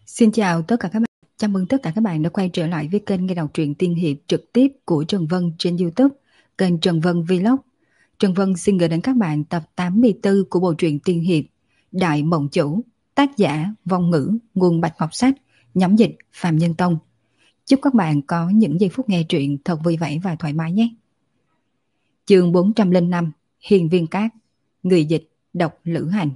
Xin chào tất cả các bạn. Chào mừng tất cả các bạn đã quay trở lại với kênh nghe đọc truyện tiên hiệp trực tiếp của Trần Vân trên YouTube, kênh Trần Vân Vlog. Trần Vân xin gửi đến các bạn tập 84 của bộ truyện tiên hiệp Đại Mộng Chủ, tác giả Vong Ngữ, nguồn Bạch Ngọc Sách, nhóm dịch Phạm Nhân Tông. Chúc các bạn có những giây phút nghe truyện thật vui vẻ và thoải mái nhé. Chương 405, Hiền Viên Cát, người dịch Độc Lữ Hành.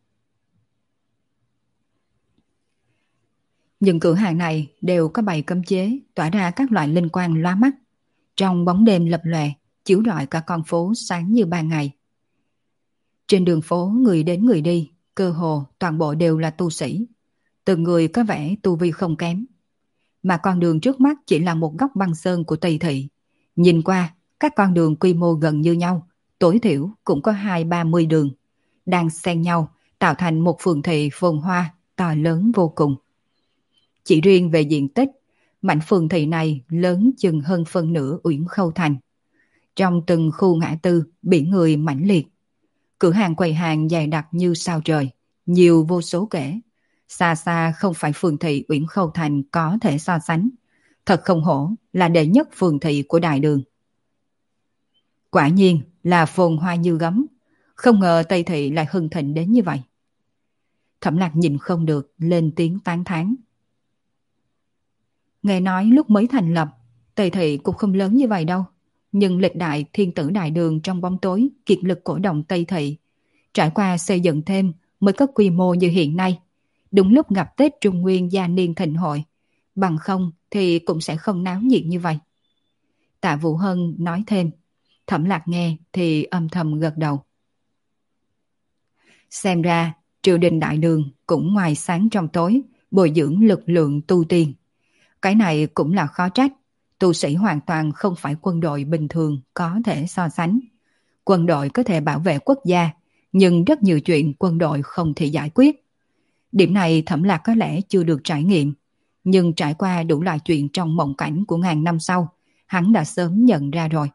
Những cửa hàng này đều có bày cấm chế, tỏa ra các loại linh quang lóa mắt. Trong bóng đêm lập lòe, chiếu rọi cả con phố sáng như ban ngày. Trên đường phố người đến người đi, cơ hồ toàn bộ đều là tu sĩ. Từng người có vẻ tu vi không kém. Mà con đường trước mắt chỉ là một góc băng sơn của Tây Thị. Nhìn qua, các con đường quy mô gần như nhau, tối thiểu cũng có 20-30 đường. Đang xen nhau, tạo thành một phường thị phồn hoa, to lớn vô cùng. Chỉ riêng về diện tích, mảnh phường thị này lớn chừng hơn phân nửa Uyển Khâu Thành. Trong từng khu ngã tư, biển người mãnh liệt. Cửa hàng quầy hàng dày đặc như sao trời, nhiều vô số kể. Xa xa không phải phường thị Uyển Khâu Thành có thể so sánh. Thật không hổ là đệ nhất phường thị của Đại Đường. Quả nhiên là phồn hoa như gấm. Không ngờ Tây Thị lại hưng thịnh đến như vậy. Thẩm Lạc nhìn không được, lên tiếng tán thán. Nghe nói lúc mới thành lập, Tây Thị cũng không lớn như vậy đâu. Nhưng lịch đại thiên tử Đại Đường trong bóng tối kiệt lực cổ động Tây Thị. Trải qua xây dựng thêm mới có quy mô như hiện nay. Đúng lúc gặp Tết Trung Nguyên gia niên thịnh hội. Bằng không thì cũng sẽ không náo nhiệt như vậy. Tạ Vũ Hân nói thêm. Thẩm Lạc nghe thì âm thầm gật đầu. Xem ra triều đình Đại Đường cũng ngoài sáng trong tối bồi dưỡng lực lượng tu tiên. Cái này cũng là khó trách. Tu sĩ hoàn toàn không phải quân đội bình thường có thể so sánh. Quân đội có thể bảo vệ quốc gia, nhưng rất nhiều chuyện quân đội không thể giải quyết. Điểm này Thẩm Lạc có lẽ chưa được trải nghiệm, nhưng trải qua đủ loại chuyện trong mộng cảnh của ngàn năm sau, hắn đã sớm nhận ra rồi.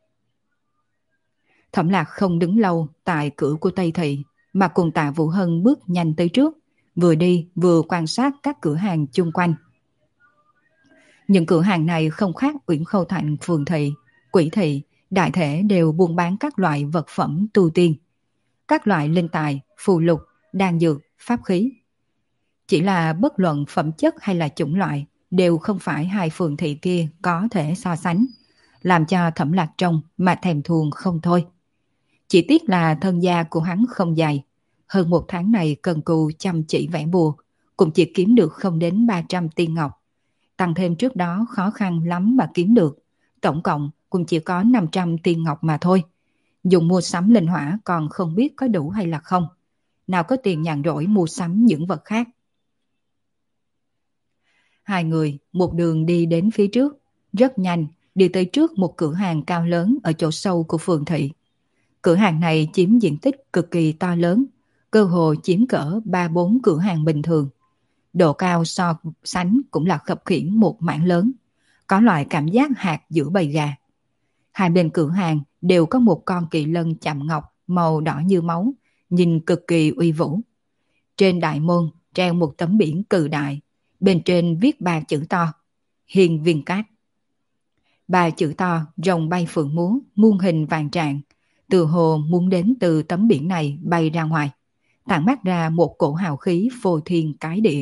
Thẩm Lạc không đứng lâu tại cửa của Tây Thị, mà cùng Tạ Vũ Hân bước nhanh tới trước, vừa đi vừa quan sát các cửa hàng chung quanh. Những cửa hàng này không khác Uyển Khâu Thành, phường thị, quỷ thị, đại thể đều buôn bán các loại vật phẩm tu tiên, các loại linh tài, phù lục, đan dược, pháp khí. Chỉ là bất luận phẩm chất hay là chủng loại đều không phải hai phường thị kia có thể so sánh, làm cho Thẩm Lạc trông mà thèm thuồng không thôi. Chỉ tiếc là thân gia của hắn không dày, hơn một tháng này cần cù chăm chỉ vẽ bùa, cũng chỉ kiếm được không đến 300 tiên ngọc. Tăng thêm trước đó khó khăn lắm mà kiếm được, tổng cộng cũng chỉ có 500 tiên ngọc mà thôi. Dùng mua sắm linh hỏa còn không biết có đủ hay là không. Nào có tiền nhàn rỗi mua sắm những vật khác. Hai người một đường đi đến phía trước, rất nhanh đi tới trước một cửa hàng cao lớn ở chỗ sâu của phường thị. Cửa hàng này chiếm diện tích cực kỳ to lớn, cơ hồ chiếm cỡ 3-4 cửa hàng bình thường. Độ cao so sánh cũng là khập khiễng một mảng lớn, có loại cảm giác hạt giữa bầy gà. Hai bên cửa hàng đều có một con kỳ lân chạm ngọc màu đỏ như máu, nhìn cực kỳ uy vũ. Trên đại môn treo một tấm biển cự đại, bên trên viết 3 chữ to: Hiền Viên Cát. 3 chữ to rồng bay phượng múa, muôn hình vạn trạng, từ hồ muốn đến từ tấm biển này bay ra ngoài, tản mát ra một cổ hào khí phô thiên cái địa.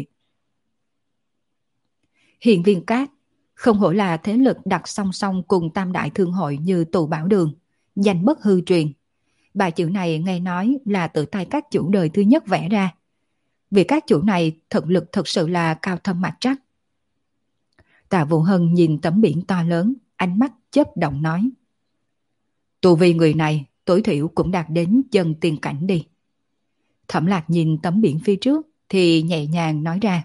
Hiền Viên Cát không hổ là thế lực đặt song song cùng tam đại thương hội như Tù Bảo Đường, danh bất hư truyền. 3 chữ này nghe nói là tự tay các chủ đời thứ nhất vẽ ra. Vì các chủ này thực lực thật sự là cao thâm mặt trắc. Tạ Vũ Hân nhìn tấm biển to lớn, ánh mắt chớp động nói. Tu vi người này tối thiểu cũng đạt đến chân tiên cảnh đi. Thẩm Lạc nhìn tấm biển phía trước thì nhẹ nhàng nói ra.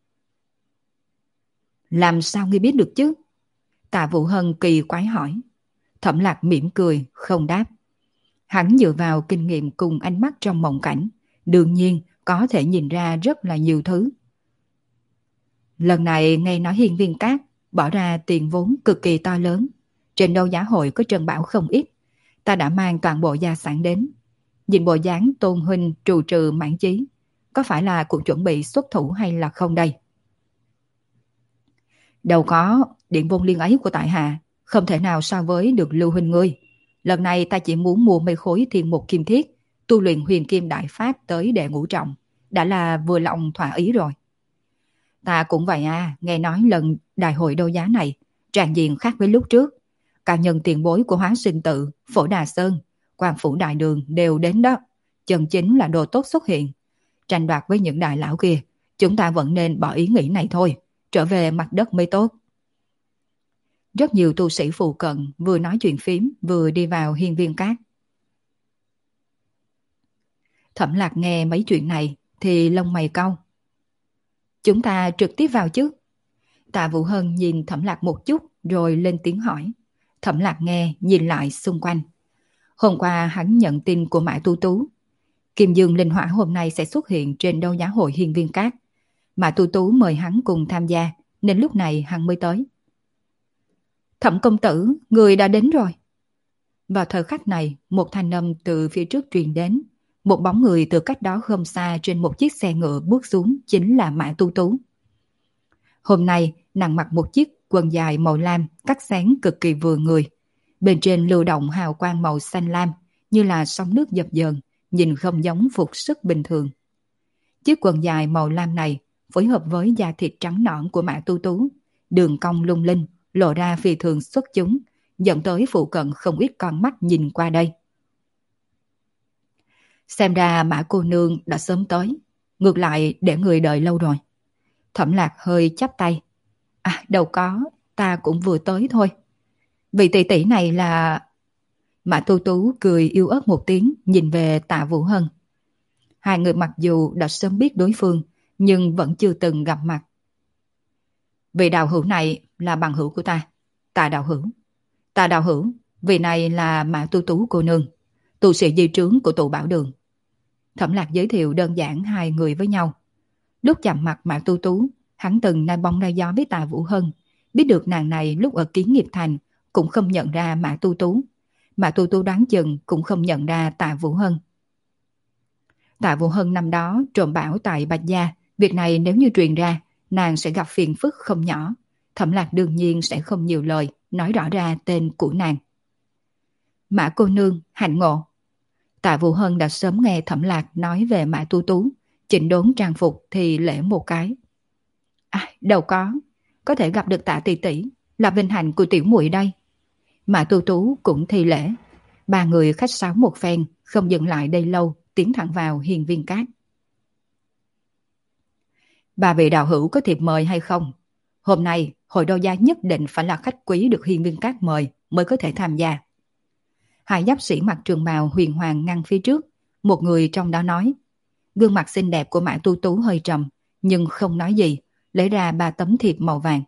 Làm sao ngươi biết được chứ? Tạ Vũ Hân kỳ quái hỏi. Thẩm Lạc mỉm cười, không đáp. Hắn dựa vào kinh nghiệm cùng ánh mắt trong mộng cảnh, đương nhiên có thể nhìn ra rất là nhiều thứ. Lần này nghe nói Hiên Viên Cát bỏ ra tiền vốn cực kỳ to lớn. Trên đấu giá hội có trân bảo không ít. Ta đã mang toàn bộ gia sản đến. Nhìn bộ dáng Tôn huynh trù trừ mãn chí, có phải là cuộc chuẩn bị xuất thủ hay là không đây? Đâu có, điện vô liên ấy của tại hạ không thể nào so với được Lưu huynh ngươi. Lần này ta chỉ muốn mua mấy khối thiên mục kim thiết, tu luyện huyền kim đại pháp tới đệ ngũ trọng, đã là vừa lòng thỏa ý rồi. Ta cũng vậy à, nghe nói lần đại hội đấu giá này, tràn diện khác với lúc trước. Cả nhân tiền bối của Hóa Sinh Tự, Phổ Đà Sơn, Quan Phủ Đại Đường đều đến đó. Chân chính là đồ tốt xuất hiện. Tranh đoạt với những đại lão kia, chúng ta vẫn nên bỏ ý nghĩ này thôi, trở về mặt đất mới tốt. Rất nhiều tu sĩ phụ cận vừa nói chuyện phím vừa đi vào hiên viên cát. Thẩm Lạc nghe mấy chuyện này thì lông mày cau. Chúng ta trực tiếp vào chứ? Tạ Vũ Hân nhìn Thẩm Lạc một chút rồi lên tiếng hỏi. Thẩm Lạc nghe nhìn lại xung quanh. Hôm qua hắn nhận tin của Mã Tu Tú. Kim Dương Linh Hỏa hôm nay sẽ xuất hiện trên đấu giá hội hiên viên cát. Mã Tu Tú mời hắn cùng tham gia nên lúc này hắn mới tới. Thẩm công tử, người đã đến rồi. Vào thời khắc này, một thanh âm từ phía trước truyền đến. Một bóng người từ cách đó không xa trên một chiếc xe ngựa bước xuống chính là Mã Tu Tú. Hôm nay, nàng mặc một chiếc quần dài màu lam cắt xén cực kỳ vừa người. Bên trên lưu động hào quang màu xanh lam như là sóng nước dập dờn, nhìn không giống phục sức bình thường. Chiếc quần dài màu lam này phối hợp với da thịt trắng nõn của Mã Tu Tú, đường cong lung linh, lộ ra phi thường xuất chúng, dẫn tới phụ cận không ít con mắt nhìn qua đây. Xem ra Mã cô nương đã sớm tới, ngược lại để người đợi lâu rồi. Thẩm Lạc hơi chắp tay. À đâu có, ta cũng vừa tới thôi. Vị tỷ tỷ này là... Mã Tu Tú cười yếu ớt một tiếng nhìn về Tạ Vũ Hân. Hai người mặc dù đã sớm biết đối phương nhưng vẫn chưa từng gặp mặt. Vị đạo hữu này là bằng hữu của ta, Tạ đạo hữu. Tạ đạo hữu, vị này là Mã Tu Tú cô nương, tu sĩ di trướng của tụ Bảo Đường. Thẩm Lạc giới thiệu đơn giản hai người với nhau. Lúc chạm mặt Mã Tu Tú, hắn từng nai bóng nai gió với Tạ Vũ Hân, biết được nàng này lúc ở Kiến Nghiệp Thành cũng không nhận ra Mã Tu Tú. Mã Tu Tú đoán chừng cũng không nhận ra Tạ Vũ Hân. Tạ Vũ Hân năm đó trộm bảo tại Bạch Gia, việc này nếu như truyền ra, nàng sẽ gặp phiền phức không nhỏ. Thẩm Lạc đương nhiên sẽ không nhiều lời, nói rõ ra tên của nàng. Mã cô nương, hạnh ngộ. Tạ Vũ Hân đã sớm nghe Thẩm Lạc nói về Mã Tu Tú, chỉnh đốn trang phục thì lễ một cái. À, đâu có thể gặp được Tạ tỷ tỷ, là vinh hạnh của tiểu muội đây. Mã Tu Tú cũng thi lễ. Ba người khách sáo một phen, không dừng lại đây lâu, tiến thẳng vào hiên viên cát. Ba vị đạo hữu có thiệp mời hay không? Hôm nay, hội đấu giá nhất định phải là khách quý được hiên viên cát mời mới có thể tham gia. Hai giáp sĩ mặc trường bào huyền hoàng ngăn phía trước, một người trong đó nói. Gương mặt xinh đẹp của Mã Tu Tú hơi trầm, nhưng không nói gì, lấy ra 3 tấm thiệp màu vàng.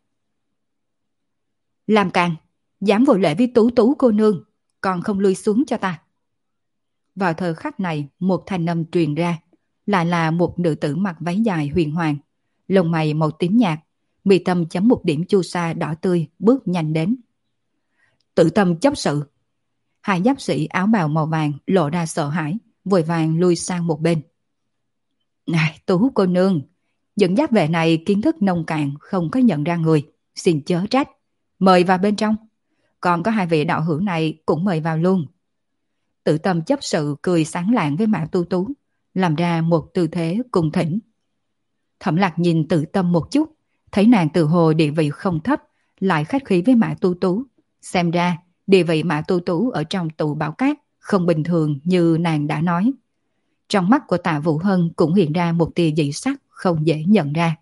Làm càng, dám vô lễ với Tú Tú cô nương, còn không lui xuống cho ta. Vào thời khắc này, một thanh âm truyền ra, lại là một nữ tử mặc váy dài huyền hoàng, lông mày màu tím nhạt, mi tâm chấm một điểm chu sa đỏ tươi, bước nhanh đến. Tự tâm chấp sự. Hai giáp sĩ áo bào màu vàng lộ ra sợ hãi, vội vàng lui sang một bên. Này, Tú cô nương, những giáp vệ này kiến thức nông cạn, không có nhận ra người, xin chớ trách. Mời vào bên trong. Còn có hai vị đạo hữu này cũng mời vào luôn. Tự tâm chấp sự cười sáng lạng với Mã Tu Tú, làm ra một tư thế cung thỉnh. Thẩm Lạc nhìn Tự tâm một chút, thấy nàng tự hồ địa vị không thấp, lại khách khí với Mã Tu Tú. Xem ra, địa vị Mã Tu Tú ở trong tụ Bảo Cát không bình thường như nàng đã nói. Trong mắt của Tạ Vũ Hân cũng hiện ra một tia dị sắc không dễ nhận ra.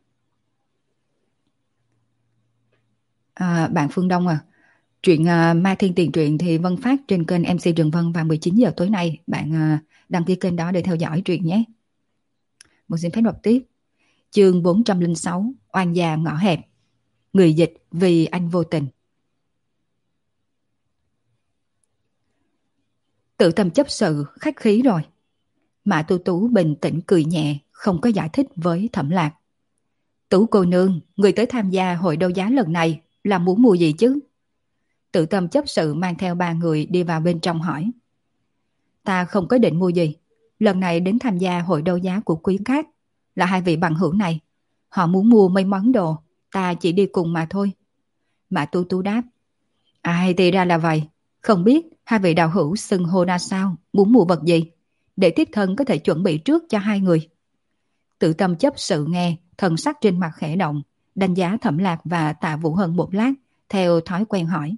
Bạn Phương Đông à, chuyện Ma Thiên Tiền Truyện thì Vân phát trên kênh MC Trường Vân vào 19 giờ tối nay. Bạn đăng ký kênh đó để theo dõi truyện nhé. Một xin phép đọc tiếp. Chương 406, Oan gia ngõ hẹp. Người dịch vì anh vô tình. Tự tâm chấp sự khách khí rồi. Mã Tu Tú bình tĩnh cười nhẹ, không có giải thích với Thẩm Lạc. Tú cô nương, người tới tham gia hội đấu giá lần này là muốn mua gì chứ? Tự tâm chấp sự mang theo 3 người đi vào bên trong hỏi. Ta không có định mua gì. Lần này đến tham gia hội đấu giá của Quý Cát là hai vị bằng hữu này. Họ muốn mua mấy món đồ. ta chỉ đi cùng mà thôi. Mã Tu Tu đáp. Ai thì ra là vậy. Không biết hai vị đạo hữu xưng hô ra sao, muốn mua vật gì, để thiếp thân có thể chuẩn bị trước cho hai người. Tự Tâm chấp sự nghe, thần sắc trên mặt khẽ động, đánh giá Thẩm Lạc và Tạ Vũ Hân một lát, theo thói quen hỏi.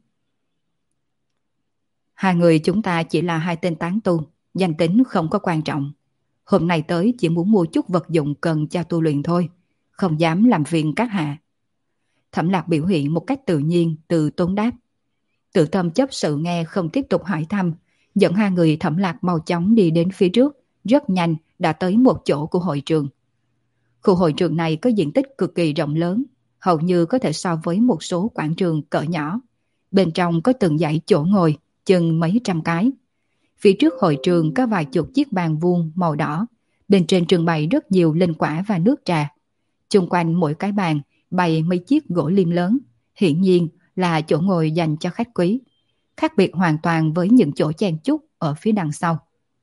Hai người chúng ta chỉ là hai tên tán tu, danh tính không có quan trọng. Hôm nay tới chỉ muốn mua chút vật dụng cần cho tu luyện thôi, không dám làm phiền các hạ. Thẩm Lạc biểu hiện một cách tự nhiên, từ tốn đáp. Tự Tâm chấp sự nghe không tiếp tục hỏi thăm, dẫn hai người Thẩm Lạc mau chóng đi đến phía trước, rất nhanh đã tới một chỗ của hội trường. Khu hội trường này có diện tích cực kỳ rộng lớn, hầu như có thể so với một số quảng trường cỡ nhỏ. Bên trong có từng dãy chỗ ngồi, chừng mấy trăm cái. Phía trước hội trường có vài chục chiếc bàn vuông màu đỏ, bên trên trưng bày rất nhiều linh quả và nước trà. Chung quanh mỗi cái bàn bày mấy chiếc gỗ liêm lớn, hiển nhiên là chỗ ngồi dành cho khách quý, khác biệt hoàn toàn với những chỗ chen chúc ở phía đằng sau.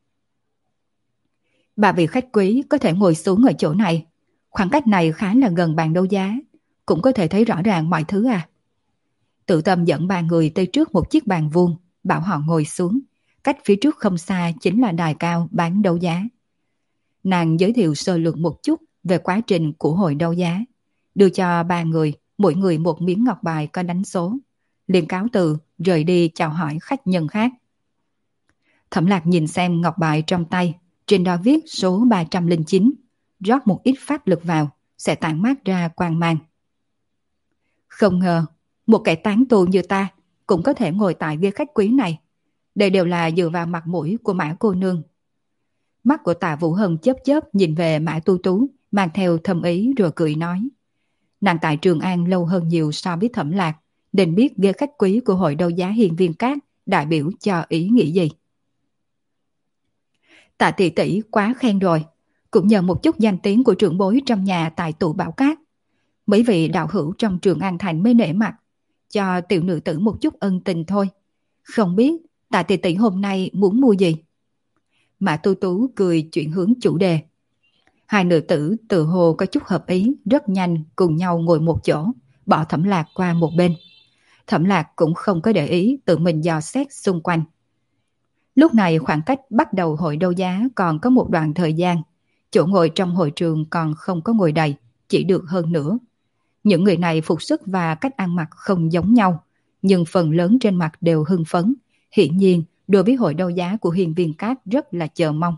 Ba vị khách quý có thể ngồi xuống ở chỗ này, khoảng cách này khá là gần bàn đấu giá, cũng có thể thấy rõ ràng mọi thứ à. Tự Tâm dẫn ba người tới trước một chiếc bàn vuông, bảo họ ngồi xuống, cách phía trước không xa chính là đài cao bán đấu giá. Nàng giới thiệu sơ lược một chút về quá trình của hội đấu giá, đưa cho ba người mỗi người một miếng ngọc bài có đánh số, liền cáo từ rời đi chào hỏi khách nhân khác. Thẩm Lạc nhìn xem ngọc bài trong tay, trên đó viết số 309, rót một ít pháp lực vào sẽ tản mát ra quang mang. Không ngờ một kẻ tán tu như ta cũng có thể ngồi tại ghế khách quý này, đây đều là dựa vào mặt mũi của Mã cô nương. Mắt của Tạ Vũ Hân chớp chớp nhìn về Mã Tu Tú, mang theo thâm ý rồi cười nói. Nàng tại Trường An lâu hơn nhiều so với Thẩm Lạc, nên biết ghế khách quý của hội đấu giá Hiên Viên Cát đại biểu cho ý nghĩ gì. Tạ tỷ tỷ quá khen rồi, cũng nhờ một chút danh tiếng của trưởng bối trong nhà tại tụ Bảo Cát. Mấy vị đạo hữu trong Trường An Thành mới nể mặt, cho tiểu nữ tử một chút ân tình thôi. Không biết Tạ tỷ tỷ hôm nay muốn mua gì? Mã Tu Tú cười chuyển hướng chủ đề. Hai nữ tử tự hồ có chút hợp ý, rất nhanh cùng nhau ngồi một chỗ, bỏ Thẩm Lạc qua một bên. Thẩm Lạc cũng không có để ý, tự mình dò xét xung quanh. Lúc này khoảng cách bắt đầu hội đấu giá còn có một đoạn thời gian, chỗ ngồi trong hội trường còn không có ngồi đầy, chỉ được hơn nữa. Những người này phục sức và cách ăn mặc không giống nhau, nhưng phần lớn trên mặt đều hưng phấn, hiển nhiên đối với hội đấu giá của Hiên Viên Cát rất là chờ mong.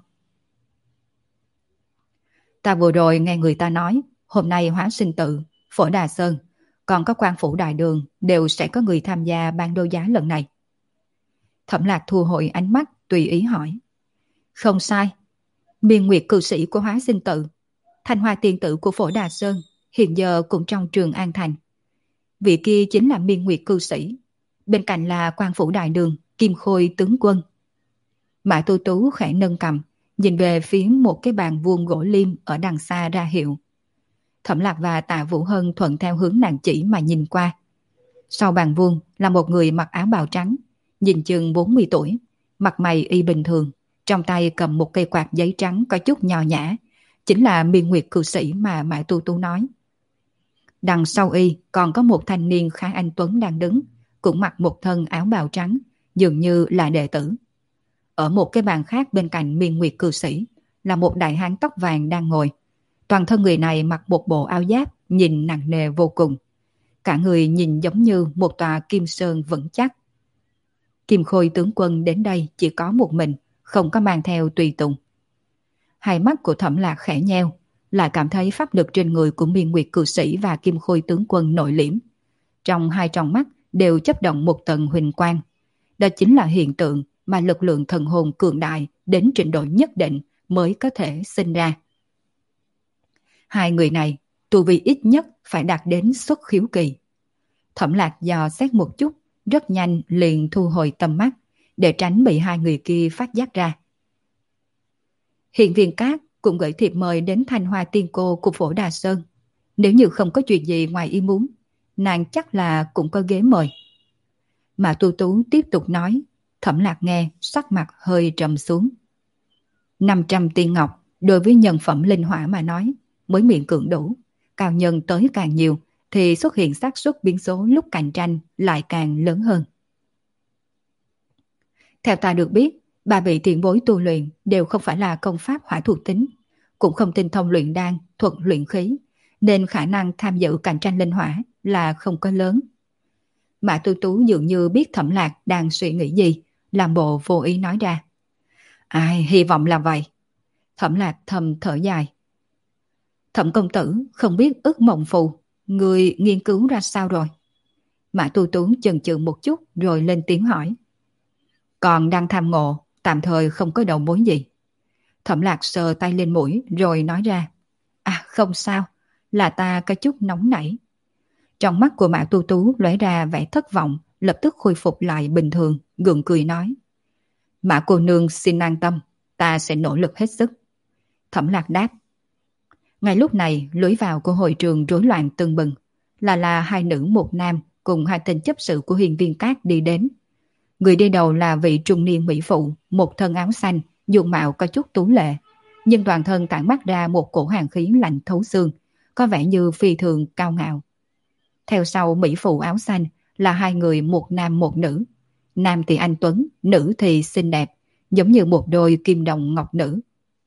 Ta vừa rồi nghe người ta nói, hôm nay Hóa Sinh Tự, Phổ Đà Sơn, còn có Quan Phủ Đại Đường đều sẽ có người tham gia ban đấu giá lần này. Thẩm Lạc thu hồi ánh mắt, tùy ý hỏi. Không sai, Miên Nguyệt cư sĩ của Hóa Sinh Tự, Thanh Hoa tiên tử của Phổ Đà Sơn, hiện giờ cũng trong Trường An Thành. Vị kia chính là Miên Nguyệt cư sĩ, bên cạnh là Quan Phủ Đại Đường, Kim Khôi tướng quân. Mã Tu Tú khẽ nâng cầm, nhìn về phía một cái bàn vuông gỗ liêm ở đằng xa ra hiệu. Thẩm Lạc và Tạ Vũ Hân thuận theo hướng nàng chỉ mà nhìn qua. Sau bàn vuông là một người mặc áo bào trắng, nhìn chừng 40 tuổi, mặt mày y bình thường, trong tay cầm một cây quạt giấy trắng có chút nho nhã, chính là Miên Nguyệt cư sĩ mà Mã Tu Tú nói. Đằng sau y còn có một thanh niên khá anh tuấn đang đứng, cũng mặc một thân áo bào trắng, dường như là đệ tử. Ở một cái bàn khác bên cạnh Miên Nguyệt cư sĩ là một đại hán tóc vàng đang ngồi. Toàn thân người này mặc một bộ áo giáp nhìn nặng nề vô cùng. Cả người nhìn giống như một tòa kim sơn vững chắc. Kim Khôi tướng quân đến đây chỉ có một mình, không có mang theo tùy tùng. Hai mắt của Thẩm Lạc khẽ nheo, lại cảm thấy pháp lực trên người của Miên Nguyệt cư sĩ và Kim Khôi tướng quân nội liễm. Trong hai tròng mắt đều chấp động một tầng huỳnh quang. Đó chính là hiện tượng mà lực lượng thần hồn cường đại đến trình độ nhất định mới có thể sinh ra. Hai người này tu vi ít nhất phải đạt đến xuất khiếu kỳ. Thẩm Lạc dò xét một chút, rất nhanh liền thu hồi tầm mắt, để tránh bị hai người kia phát giác ra. Hiên Viên Cát cũng gửi thiệp mời đến Thanh Hoa tiên cô của Phổ Đà Sơn. Nếu như không có chuyện gì ngoài ý muốn, nàng chắc là cũng có ghế mời. Mà Tu Tú tiếp tục nói, Thẩm Lạc nghe sắc mặt hơi trầm xuống. 500 tiên ngọc đối với nhân phẩm linh hỏa mà nói mới miễn cưỡng đủ, cao nhân tới càng nhiều thì xuất hiện xác suất biến số lúc cạnh tranh lại càng lớn hơn. Theo ta được biết, ba vị tiền bối tu luyện đều không phải là công pháp hỏa thuộc tính, cũng không tinh thông luyện đan, thuật luyện khí, nên khả năng tham dự cạnh tranh linh hỏa là không có lớn. Mã Tu Tú dường như biết Thẩm Lạc đang suy nghĩ gì, làm bộ vô ý nói ra. Ai, hy vọng là vậy. Thẩm Lạc thầm thở dài. Thẩm công tử không biết ức mộng phù, người nghiên cứu ra sao rồi? Mã Tu Tú chần chừ một chút rồi lên tiếng hỏi. Còn đang tham ngộ, tạm thời không có đầu mối gì. Thẩm Lạc sờ tay lên mũi rồi nói ra. À không sao, là ta có chút nóng nảy. Trong mắt của Mã Tu Tú lóe ra vẻ thất vọng, lập tức khôi phục lại bình thường, gượng cười nói. Mã cô nương xin an tâm, ta sẽ nỗ lực hết sức. Thẩm Lạc đáp. Ngay lúc này, lối vào của hội trường rối loạn tưng bừng. Là hai nữ một nam cùng hai tên chấp sự của Hiên Viên Các đi đến. Người đi đầu là vị trung niên mỹ phụ, một thân áo xanh, dung mạo có chút tú lệ, nhưng toàn thân tản mát ra một cổ hàn khí lạnh thấu xương, có vẻ như phi thường cao ngạo. Theo sau mỹ phụ áo xanh là hai người một nam một nữ. Nam thì anh tuấn, nữ thì xinh đẹp, giống như một đôi kim đồng ngọc nữ.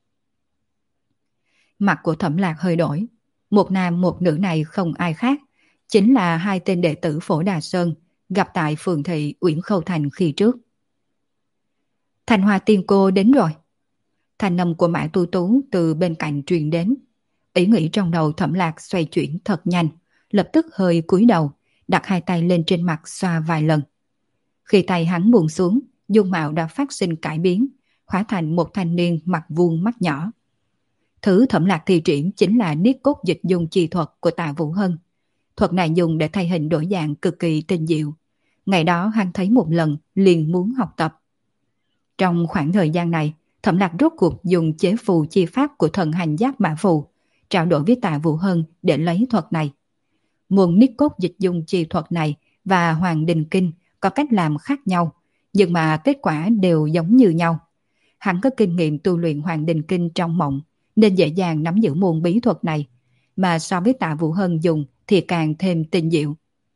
Mặt của Thẩm Lạc hơi đổi. Một nam một nữ này không ai khác, chính là hai tên đệ tử Phổ Đà Sơn gặp tại phường thị Uyển Khâu Thành khi trước. Thành Hoa tiên cô đến rồi. Thanh âm của Mã Tu Tú từ bên cạnh truyền đến. Ý nghĩ trong đầu Thẩm Lạc xoay chuyển thật nhanh, lập tức hơi cúi đầu, đặt hai tay lên trên mặt xoa vài lần. Khi tay hắn buông xuống, dung mạo đã phát sinh cải biến, hóa thành một thanh niên mặt vuông mắt nhỏ. Thứ Thẩm Lạc thi triển chính là niết cốt dịch dung chi thuật của Tạ Vũ Hân. Thuật này dùng để thay hình đổi dạng cực kỳ tinh diệu. Ngày đó hắn thấy một lần liền muốn học tập. Trong khoảng thời gian này, Thẩm Lạc rốt cuộc dùng chế phù chi pháp của thần hành giáp mã phù, trao đổi với Tạ Vũ Hân để lấy thuật này. Môn niết cốt dịch dung chi thuật này và Hoàng Đình Kinh có cách làm khác nhau, nhưng mà kết quả đều giống như nhau. Hắn có kinh nghiệm tu luyện Hoàng Đình Kinh trong mộng, nên dễ dàng nắm giữ môn bí thuật này, mà so với Tạ Vũ Hân dùng thì càng thêm tinh diệu.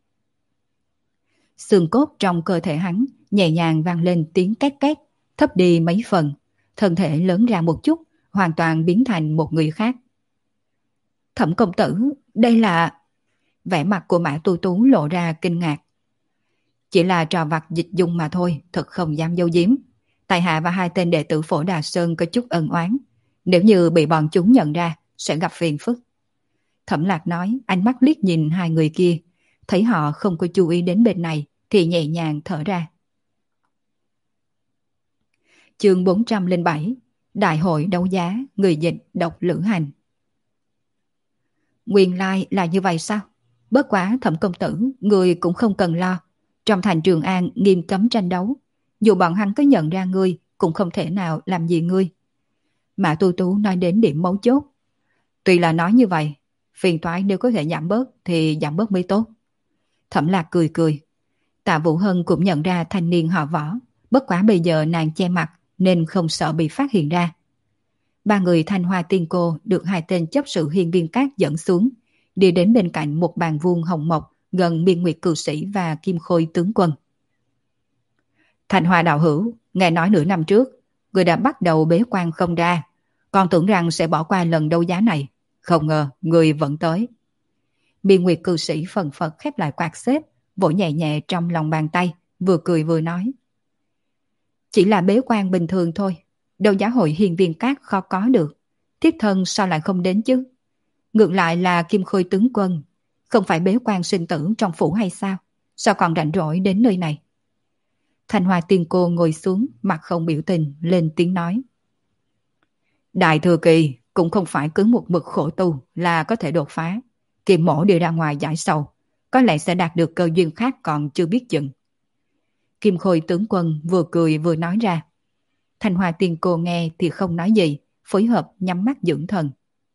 Xương cốt trong cơ thể hắn nhẹ nhàng vang lên tiếng két két, thấp đi mấy phần, thân thể lớn ra một chút, hoàn toàn biến thành một người khác. Thẩm công tử, đây là... Vẻ mặt của Mã Tu Tú lộ ra kinh ngạc. Chỉ là trò vặt dịch dung mà thôi, thật không dám giấu giếm. Tài hạ và hai tên đệ tử Phổ Đà Sơn có chút ân oán. Nếu như bị bọn chúng nhận ra, sẽ gặp phiền phức. Thẩm Lạc nói, ánh mắt liếc nhìn hai người kia, thấy họ không có chú ý đến bên này, thì nhẹ nhàng thở ra. Chương 407, Đại hội đấu giá, người dịch độc lữ hành. Nguyên lai là như vậy sao? Bất quá Thẩm công tử, người cũng không cần lo. Trong thành Trường An nghiêm cấm tranh đấu. Dù bọn hắn có nhận ra ngươi, cũng không thể nào làm gì ngươi. Mã Tu Tú nói đến điểm mấu chốt. Tuy là nói như vậy, phiền toái nếu có thể giảm bớt thì giảm bớt mới tốt. Thẩm Lạc cười cười. Tạ Vũ Hân cũng nhận ra thanh niên họ Võ. Bất quá bây giờ nàng che mặt nên không sợ bị phát hiện ra. Ba người Thanh Hoa tiên cô được hai tên chấp sự Hiên Viên Các dẫn xuống, đi đến bên cạnh một bàn vuông hồng mộc gần Miên Nguyệt cừu sĩ và Kim Khôi tướng quân. Thanh Hoa đạo hữu, nghe nói nửa năm trước, người đã bắt đầu bế quan không ra, còn tưởng rằng sẽ bỏ qua lần đấu giá này, không ngờ người vẫn tới. Miên Nguyệt cừu sĩ phần phật khép lại quạt xếp, vỗ nhẹ nhẹ trong lòng bàn tay, vừa cười vừa nói. Chỉ là bế quan bình thường thôi, đấu giá hội Hiên Viên Các khó có được, thiếp thân sao lại không đến chứ? Ngược lại là Kim Khôi tướng quân, không phải bế quan sinh tử trong phủ hay sao? Sao còn rảnh rỗi đến nơi này? Thanh Hoa tiên cô ngồi xuống, mặt không biểu tình, lên tiếng nói. Đại thừa kỳ cũng không phải cứ một mực khổ tu là có thể đột phá. Kim mổ đi ra ngoài giải sầu, có lẽ sẽ đạt được cơ duyên khác còn chưa biết chừng. Kim Khôi tướng quân vừa cười vừa nói ra. Thanh Hoa tiên cô nghe thì không nói gì, phối hợp nhắm mắt dưỡng thần.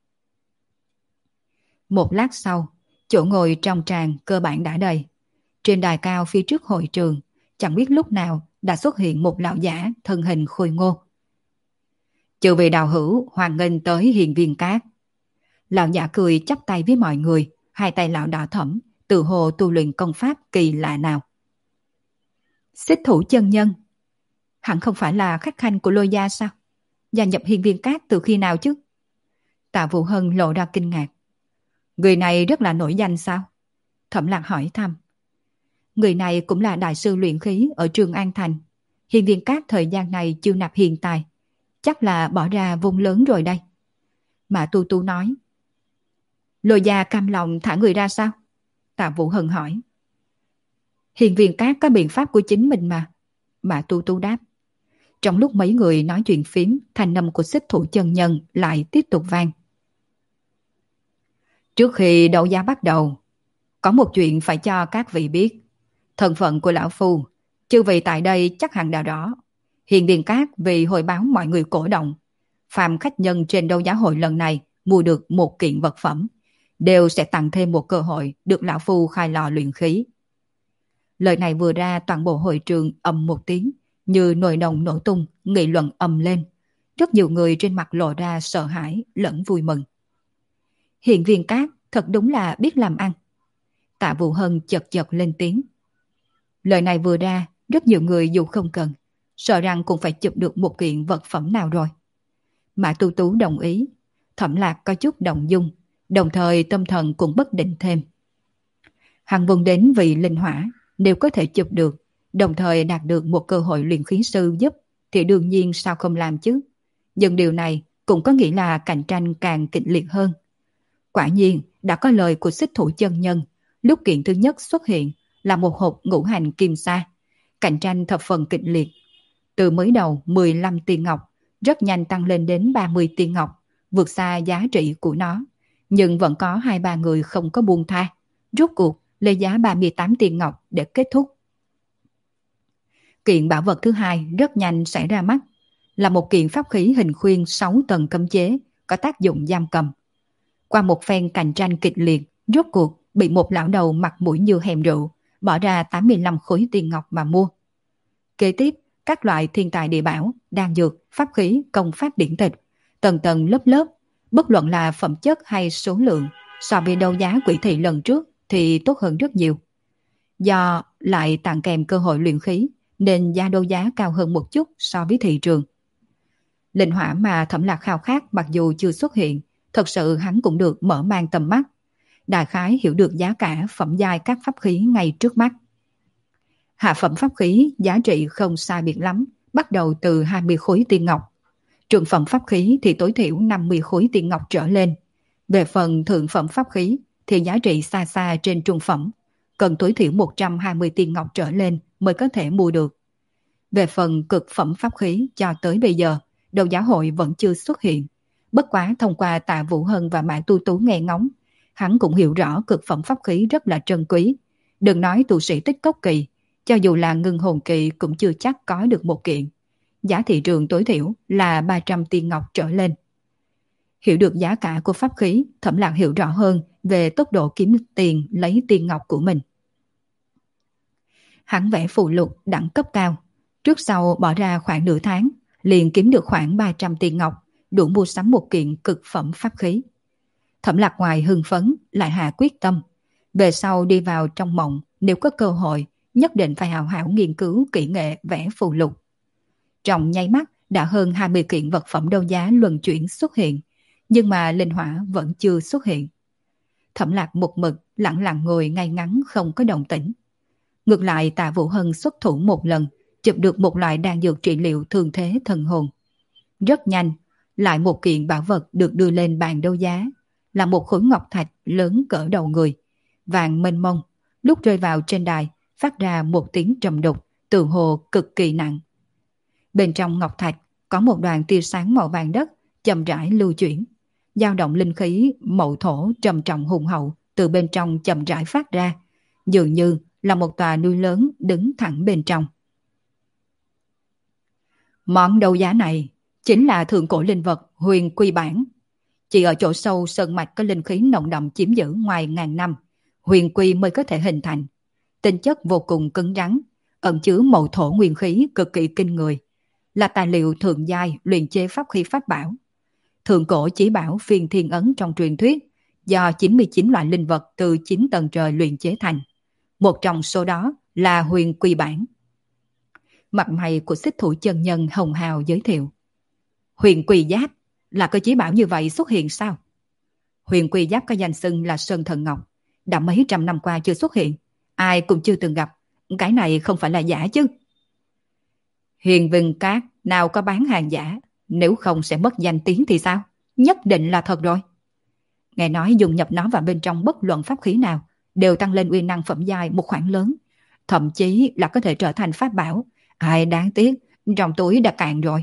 Một lát sau, chỗ ngồi trong tràng cơ bản đã đầy. Trên đài cao phía trước hội trường, chẳng biết lúc nào đã xuất hiện một lão giả thân hình khôi ngô. Chư vị đạo hữu hoan nghênh tới Hiên Viên Các. Lão giả cười chắp tay với mọi người, hai tay lão đỏ thẫm, tự hồ tu luyện công pháp kỳ lạ nào. Xích Thủ chân nhân, hẳn không phải là khách khanh của Lôi gia sao? Gia nhập Hiên Viên Các từ khi nào chứ? Tạ Vũ Hân lộ ra kinh ngạc. Người này rất là nổi danh sao? Thẩm Lạc hỏi thăm. Người này cũng là đại sư luyện khí ở Trường An Thành. Hiên Viên Các thời gian này chưa nạp hiện tài, chắc là bỏ ra vung lớn rồi đây. Mã Tu Tu nói. Lôi gia cam lòng thả người ra sao? Tạ Vũ Hân hỏi. Hiên Viên Các có biện pháp của chính mình mà. Mã Tu Tu đáp. Trong lúc mấy người nói chuyện phím, thanh âm của Xích Thủ chân nhân lại tiếp tục vang. Trước khi đấu giá bắt đầu, có một chuyện phải cho các vị biết. Thân phận của lão phu, chư vị tại đây chắc hẳn đã rõ. Hiên Viên Các vì hồi báo mọi người cổ động, phàm khách nhân trên đấu giá hội lần này mua được một kiện vật phẩm, đều sẽ tặng thêm một cơ hội được lão phu khai lò luyện khí. Lời này vừa ra, toàn bộ hội trường ầm một tiếng, như nồi đồng nổ tung, nghị luận ầm lên. Rất nhiều người trên mặt lộ ra sợ hãi lẫn vui mừng. Hiên Viên Các thật đúng là biết làm ăn. Tạ Vũ Hân chật chật lên tiếng. Lời này vừa ra, rất nhiều người dù không cần, sợ rằng cũng phải chụp được một kiện vật phẩm nào rồi. Mã Tu Tú đồng ý. Thẩm Lạc có chút động dung, đồng thời tâm thần cũng bất định thêm. Hắn vùng đến vị linh hỏa, nếu có thể chụp được, đồng thời đạt được một cơ hội luyện khí sư giúp, thì đương nhiên sao không làm chứ. Nhưng điều này cũng có nghĩa là cạnh tranh càng kịch liệt hơn. Quả nhiên, đã có lời của Xích Thủ chân nhân, lúc kiện thứ nhất xuất hiện là một hộp ngũ hành kim sa. Cạnh tranh thập phần kịch liệt. Từ mới đầu 15 tiền ngọc, rất nhanh tăng lên đến 30 tiền ngọc, vượt xa giá trị của nó. Nhưng vẫn có 2-3 người không có buông tha. Rốt cuộc, lấy giá 38 tiền ngọc để kết thúc. Kiện bảo vật thứ hai rất nhanh sẽ ra mắt, là một kiện pháp khí hình khuyên 6 tầng cấm chế, có tác dụng giam cầm. Qua một phen cạnh tranh kịch liệt, rốt cuộc bị một lão đầu mặt mũi như hèm rượu, bỏ ra 85 khối tiền ngọc mà mua. Kế tiếp, các loại thiên tài địa bảo, đan dược, pháp khí, công pháp điển tịch, tầng tầng lớp lớp, bất luận là phẩm chất hay số lượng, so với đấu giá quỷ thị lần trước thì tốt hơn rất nhiều. Do lại tặng kèm cơ hội luyện khí, nên giá đấu giá cao hơn một chút so với thị trường. Linh hỏa mà Thẩm Lạc khao khát mặc dù chưa xuất hiện, thật sự hắn cũng được mở mang tầm mắt. Đại khái hiểu được giá cả phẩm giai các pháp khí ngay trước mắt. Hạ phẩm pháp khí giá trị không sai biệt lắm, bắt đầu từ 20 khối tiền ngọc. Trung phẩm pháp khí thì tối thiểu 50 khối tiền ngọc trở lên. Về phần thượng phẩm pháp khí thì giá trị xa xa trên trung phẩm, cần tối thiểu 120 tiền ngọc trở lên mới có thể mua được. Về phần cực phẩm pháp khí cho tới bây giờ, đấu giá hội vẫn chưa xuất hiện. Bất quá thông qua Tạ Vũ Hân và Mã Tu Tú nghe ngóng, hắn cũng hiểu rõ cực phẩm pháp khí rất là trân quý. Đừng nói tu sĩ tích cốc kỳ, cho dù là ngưng hồn kỳ cũng chưa chắc có được một kiện. Giá thị trường tối thiểu là 300 tiền ngọc trở lên. Hiểu được giá cả của pháp khí, Thẩm Lạc hiểu rõ hơn về tốc độ kiếm tiền lấy tiền ngọc của mình. Hắn vẽ phù lục đẳng cấp cao, trước sau bỏ ra khoảng nửa tháng, liền kiếm được khoảng 300 tiền ngọc, đủ mua sắm một kiện cực phẩm pháp khí. Thẩm Lạc ngoài hưng phấn lại hạ quyết tâm, về sau đi vào trong mộng, nếu có cơ hội nhất định phải hào hảo nghiên cứu kỹ nghệ vẽ phù lục. Trong nháy mắt đã hơn 20 kiện vật phẩm đấu giá luân chuyển xuất hiện, nhưng mà linh hỏa vẫn chưa xuất hiện. Thẩm Lạc một mực lặng lặng ngồi ngay ngắn không có động tĩnh. Ngược lại Tạ Vũ Hân xuất thủ một lần, chụp được một loại đan dược trị liệu thương thế thần hồn. Rất nhanh, lại một kiện bảo vật được đưa lên bàn đấu giá, là một khối ngọc thạch lớn cỡ đầu người, vàng mênh mông, lúc rơi vào trên đài phát ra một tiếng trầm đục, tự hồ cực kỳ nặng. Bên trong ngọc thạch có một đoàn tia sáng màu vàng đất chậm rãi lưu chuyển, dao động linh khí mậu thổ trầm trọng hùng hậu từ bên trong chậm rãi phát ra, dường như là một tòa núi lớn đứng thẳng bên trong. Món đấu giá này chính là thượng cổ linh vật Huyền Quy Bản. Chỉ ở chỗ sâu sơn mạch có linh khí nồng đậm chiếm giữ ngoài ngàn năm, huyền quy mới có thể hình thành. Tính chất vô cùng cứng rắn, ẩn chứa mậu thổ nguyên khí cực kỳ kinh người, là tài liệu thượng giai luyện chế pháp khí pháp bảo. Thượng cổ chỉ bảo phiên thiên ấn trong truyền thuyết, do 99 loại linh vật từ 9 tầng trời luyện chế thành. Một trong số đó là huyền quy bản. Mặt mày của xích thủ chân nhân hồng hào giới thiệu. Huyền quy giáp là cơ chí bảo như vậy xuất hiện sao? Huyền quy giáp có danh xưng là Sơn Thần Ngọc, đã mấy trăm năm qua chưa xuất hiện, ai cũng chưa từng gặp, cái này không phải là giả chứ? Huyền Vân Cát nào có bán hàng giả, nếu không sẽ mất danh tiếng thì sao? Nhất định là thật rồi. Nghe nói dùng nhập nó vào bên trong bất luận pháp khí nào đều tăng lên uy năng phẩm giai một khoản lớn, thậm chí là có thể trở thành pháp bảo. Ai đáng tiếc, trong túi đã cạn rồi.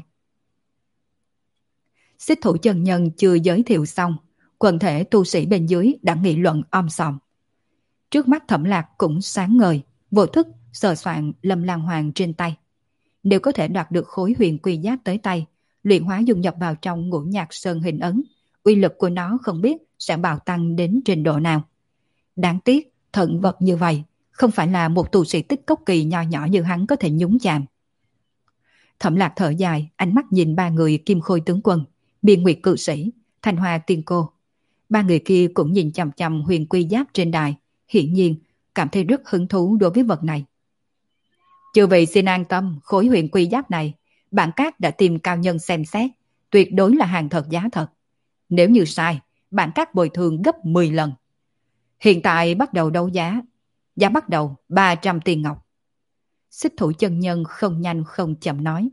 Xích thủ chân nhân chưa giới thiệu xong, quần thể tu sĩ bên dưới đã nghị luận om sòm. Trước mắt Thẩm Lạc cũng sáng ngời, vô thức sờ soạn Lâm Lan Hoàng trên tay. Nếu có thể đoạt được khối huyền quy giáp tới tay, luyện hóa dung nhập vào trong ngũ nhạc sơn hình ấn, uy lực của nó không biết sẽ bạo tăng đến trình độ nào. Đáng tiếc, thần vật như vậy không phải là một tu sĩ tích cốc kỳ nho nhỏ như hắn có thể nhúng chạm. Thẩm Lạc thở dài, ánh mắt nhìn ba người Kim Khôi tướng quân, Biên Nguyệt cự sĩ, Thanh Hoa tiên cô. Ba người kia cũng nhìn chằm chằm huyền quy giáp trên đài, hiển nhiên cảm thấy rất hứng thú đối với vật này. Chư vị xin an tâm, khối huyền quy giáp này, bản cát đã tìm cao nhân xem xét, tuyệt đối là hàng thật giá thật. Nếu như sai, bản cát bồi thường gấp 10 lần. Hiện tại bắt đầu đấu giá, giá bắt đầu 300 tiền ngọc. Xích thủ chân nhân không nhanh không chậm nói.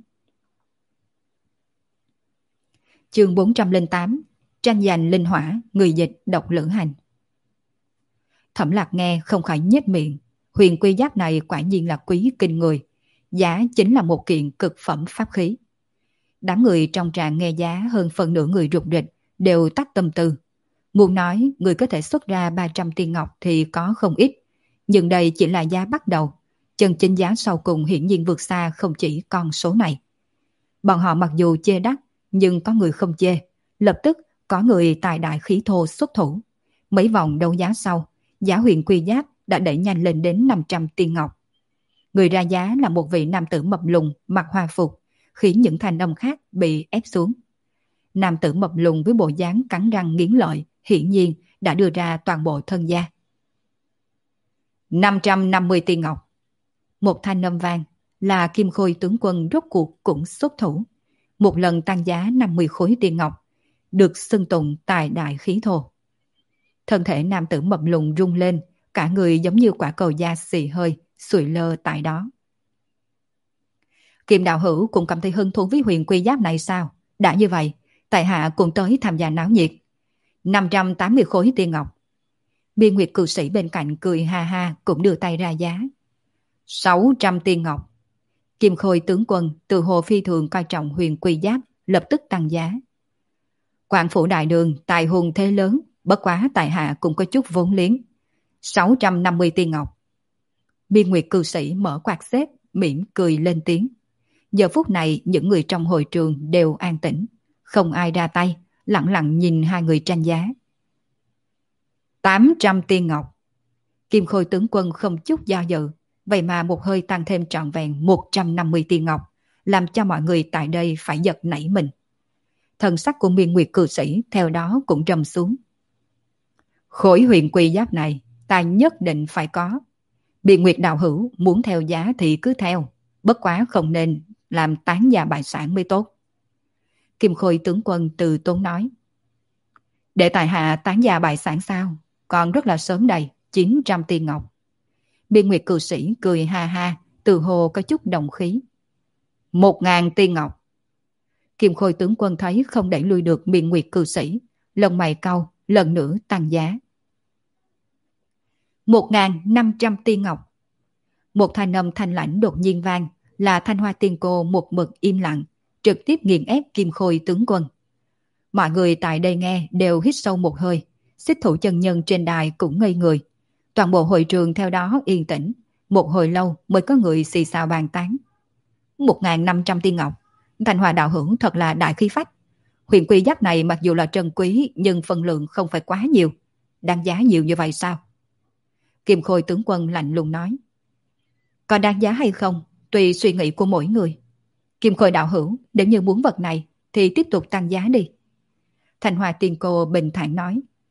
Chương 408, tranh giành linh hỏa, người dịch độc lữ hành. Thẩm Lạc nghe không khỏi nhếch miệng, huyền quy giáp này quả nhiên là quý kinh người, giá chính là một kiện cực phẩm pháp khí. Đám người trong tràng nghe giá hơn phần nửa người rụt rịch, đều tắt tâm tư. Muốn nói người có thể xuất ra 300 tiền ngọc thì có không ít, nhưng đây chỉ là giá bắt đầu, chân chính giá sau cùng hiển nhiên vượt xa không chỉ con số này. Bọn họ mặc dù chê đắt, nhưng có người không chê, lập tức có người tài đại khí thô xuất thủ. Mấy vòng đấu giá sau, giá huyền quy giáp đã đẩy nhanh lên đến 500 tiền ngọc. Người ra giá là một vị nam tử mập lùn mặc hòa phục, khiến những thanh âm khác bị ép xuống. Nam tử mập lùn với bộ dáng cắn răng nghiến lợi, hiển nhiên đã đưa ra toàn bộ thân gia. 550 tiền ngọc. Một thanh âm vang, là Kim Khôi tướng quân rốt cuộc cũng xuất thủ. Một lần tăng giá 50 khối tiền ngọc, được xưng tụng tài đại khí thô. Thân thể nam tử mập lùn rung lên, cả người giống như quả cầu da xì hơi, sụi lơ tại đó. Kim đạo hữu cũng cảm thấy hứng thú với huyền quy giáp này sao? Đã như vậy, tại hạ cũng tới tham gia náo nhiệt. 580 khối tiền ngọc. Biên Nguyệt cự sĩ bên cạnh cười ha ha cũng đưa tay ra giá. 600 tiền ngọc. Kim Khôi tướng quân từ hồ phi thường coi trọng huyền quy giáp, lập tức tăng giá. Quảng phủ đại đường tài hùng thế lớn, bất quá tại hạ cũng có chút vốn liếng. 650 tiền ngọc. Biên Nguyệt cư sĩ mở quạt xếp, mỉm cười lên tiếng. Giờ phút này những người trong hội trường đều an tĩnh, không ai ra tay, lặng lặng nhìn hai người tranh giá. 800 tiền ngọc. Kim Khôi tướng quân không chút do dự, vậy mà một hơi tăng thêm trọn vẹn 150 tiền ngọc, làm cho mọi người tại đây phải giật nảy mình. Thần sắc của Biên Nguyệt cư sĩ theo đó cũng trầm xuống. Khối huyền quy giáp này ta nhất định phải có. Biên Nguyệt đạo hữu muốn theo giá thì cứ theo, bất quá không nên làm tán gia bại sản mới tốt. Kim Khôi tướng quân từ tốn nói. Để tại hạ tán gia bại sản sao? Còn rất là sớm đây, 900 tiền ngọc. Biên Nguyệt cư sĩ cười ha ha, từ hồ có chút đồng khí. 1000 tiền ngọc. Kim Khôi tướng quân thấy không đẩy lui được Biên Nguyệt cư sĩ, lông mày cau, lần nữa tăng giá. 1500 tiền ngọc. Một thanh âm thanh lãnh đột nhiên vang, là Thanh Hoa tiên cô một mực im lặng, trực tiếp nghiền ép Kim Khôi tướng quân. Mọi người tại đây nghe đều hít sâu một hơi, xích thủ chân nhân trên đài cũng ngây người. Toàn bộ hội trường theo đó yên tĩnh, một hồi lâu mới có người xì xào bàn tán. 1500 tiên ngọc, Thanh Hoa đạo hữu thật là đại khí phách. Huyền quy giáp này mặc dù là trân quý nhưng phân lượng không phải quá nhiều, đáng giá nhiều như vậy sao? Kim Khôi tướng quân lạnh lùng nói. Có đáng giá hay không, tùy suy nghĩ của mỗi người. Kim Khôi đạo hữu, nếu như muốn vật này thì tiếp tục tăng giá đi. Thanh Hoa tiên cô bình thản nói.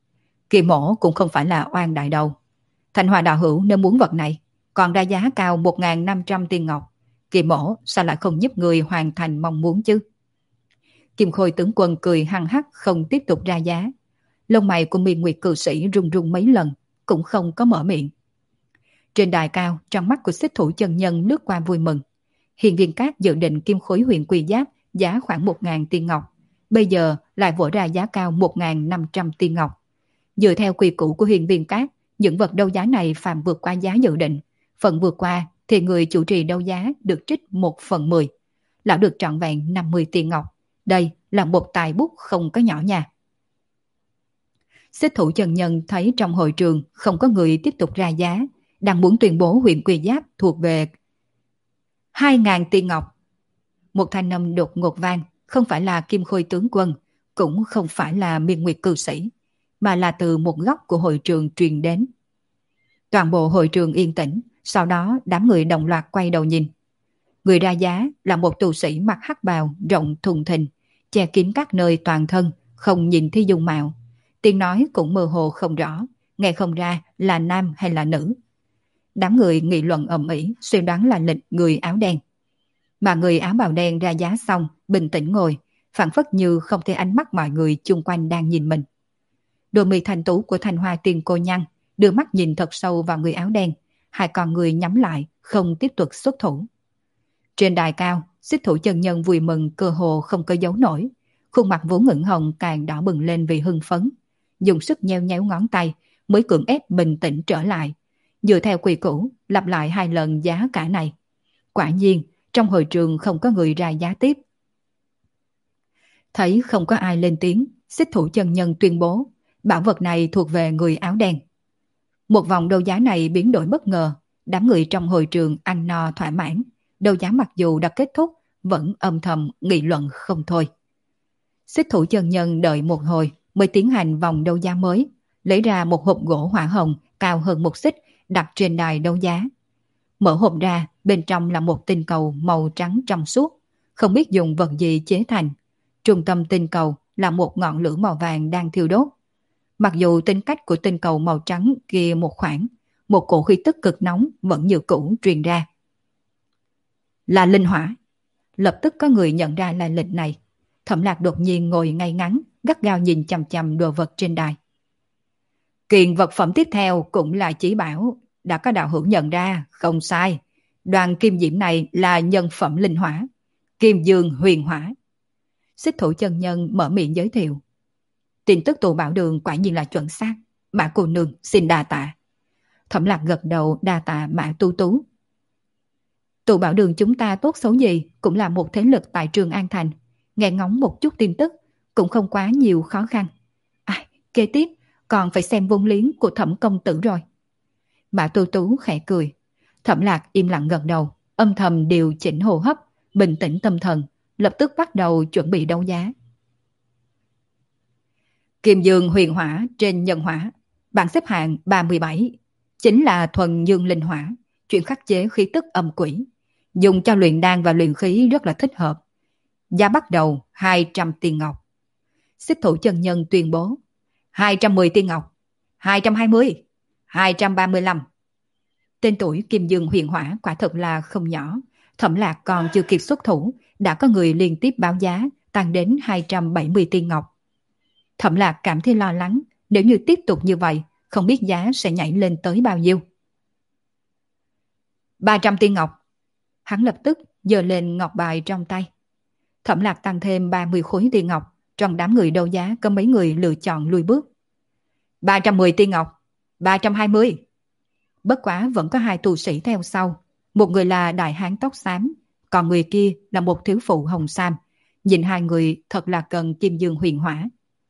Kỳ mổ cũng không phải là oan đại đầu. Thành Hòa đạo hữu nếu muốn vật này, còn ra giá cao 1.500 tiên ngọc. Kỳ mổ sao lại không giúp người hoàn thành mong muốn chứ? Kim Khôi tướng quân cười hăng hắc không tiếp tục ra giá. Lông mày của Miên Nguyệt cự sĩ rung rung mấy lần, cũng không có mở miệng. Trên đài cao, trong mắt của xích thủ chân nhân lướt qua vui mừng. Hiền viên cát dự định kim khối huyền quy giáp giá khoảng 1.000 tiên ngọc. Bây giờ lại vỗ ra giá cao 1.500 tiên ngọc. Dựa theo quy củ của hiền viên cát, những vật đấu giá này phạm vượt qua giá dự định. Phần vượt qua thì người chủ trì đấu giá được trích 1/10. Lão được trọn vẹn 50 tiền ngọc. Đây là một tài bút không có nhỏ nha. Xích thủ chân nhân thấy trong hội trường không có người tiếp tục ra giá, đang muốn tuyên bố huyền quy giáp thuộc về 2.000 tiền ngọc. Một thanh âm đột ngột vang, không phải là Kim Khôi tướng quân, cũng không phải là Miên Nguyệt cư sĩ, mà là từ một góc của hội trường truyền đến. Toàn bộ hội trường yên tĩnh, sau đó đám người đồng loạt quay đầu nhìn. Người ra giá là một tu sĩ mặc hắc bào rộng thùng thình, che kín các nơi toàn thân, không nhìn thấy dung mạo. Tiếng nói cũng mơ hồ không rõ, nghe không ra là nam hay là nữ. Đám người nghị luận ầm ĩ, suy đoán là lịch người áo đen. Mà người áo bào đen ra giá xong, bình tĩnh ngồi, phảng phất như không thấy ánh mắt mọi người chung quanh đang nhìn mình. Đôi mi thanh tú của Thanh Hoa tiên cô nhăn, đưa mắt nhìn thật sâu vào người áo đen, hai con người nhắm lại, không tiếp tục xuất thủ. Trên đài cao, xích thủ chân nhân vui mừng cơ hồ không có dấu nổi, khuôn mặt vốn ửng hồng càng đỏ bừng lên vì hưng phấn, dùng sức nheo nhéo ngón tay mới cưỡng ép bình tĩnh trở lại, dựa theo quy củ lặp lại 2 lần giá cả này. Quả nhiên trong hội trường không có người ra giá tiếp. Thấy không có ai lên tiếng, xích thủ chân nhân tuyên bố bảo vật này thuộc về người áo đen. Một vòng đấu giá này biến đổi bất ngờ, đám người trong hội trường ăn no thỏa mãn. Đấu giá mặc dù đã kết thúc, vẫn âm thầm nghị luận không thôi. Xích thủ chân nhân đợi một hồi mới tiến hành vòng đấu giá mới, lấy ra một hộp gỗ hỏa hồng cao hơn 1 xích đặt trên đài đấu giá. Mở hộp ra, bên trong là một tinh cầu màu trắng trong suốt, không biết dùng vật gì chế thành. Trung tâm tinh cầu là một ngọn lửa màu vàng đang thiêu đốt. Mặc dù tính cách của tinh cầu màu trắng kia một khoảng, một cổ khí tức cực nóng vẫn như cũ truyền ra. Là linh hỏa. Lập tức có người nhận ra lai lịch này. Thẩm Lạc đột nhiên ngồi ngay ngắn, gắt gao nhìn chằm chằm đồ vật trên đài. Kiện vật phẩm tiếp theo cũng là chỉ bảo, đã có đạo hữu nhận ra, không sai. Đoàn kim diễm này là nhân phẩm linh hỏa, Kim Dương huyền hỏa. Xích thủ chân nhân mở miệng giới thiệu. Tin tức Tù Bảo Đường quả nhiên là chuẩn xác. Mã cô nương xin đa tạ. Thẩm Lạc gật đầu đa tạ Mã Tu Tú. Tù Bảo Đường chúng ta tốt xấu gì cũng là một thế lực tại Trường An Thành. Nghe ngóng một chút tin tức cũng không quá nhiều khó khăn. Kế tiếp còn phải xem vốn liếng của Thẩm công tử rồi. Mã Tu Tú khẽ cười. Thẩm Lạc im lặng gật đầu, âm thầm điều chỉnh hô hấp, bình tĩnh tâm thần, lập tức bắt đầu chuẩn bị đấu giá. Kim Dương huyền hỏa trên nhân hỏa, bảng xếp hạng 37, chính là thuần dương linh hỏa, chuyển khắc chế khí tức âm quỷ, dùng cho luyện đan và luyện khí rất là thích hợp. Giá bắt đầu 200 tiên ngọc. Xích thủ chân nhân tuyên bố 210 tiên ngọc, 220, 235. Tên tuổi Kim Dương huyền hỏa quả thật là không nhỏ. Thẩm Lạc còn chưa kịp xuất thủ, đã có người liên tiếp báo giá tăng đến 270 tiên ngọc. Thẩm Lạc cảm thấy lo lắng, nếu như tiếp tục như vậy, không biết giá sẽ nhảy lên tới bao nhiêu. 300 tiên ngọc. Hắn lập tức giơ lên ngọc bài trong tay. Thẩm Lạc tăng thêm 30 khối tiên ngọc, trong đám người đấu giá có mấy người lựa chọn lùi bước. 310 tiên ngọc, 320. Bất quá vẫn có 2 tu sĩ theo sau, một người là đại hán tóc xám, còn người kia là một thiếu phụ hồng sam. Nhìn 2 người thật là cần Kim Dương huyền hỏa.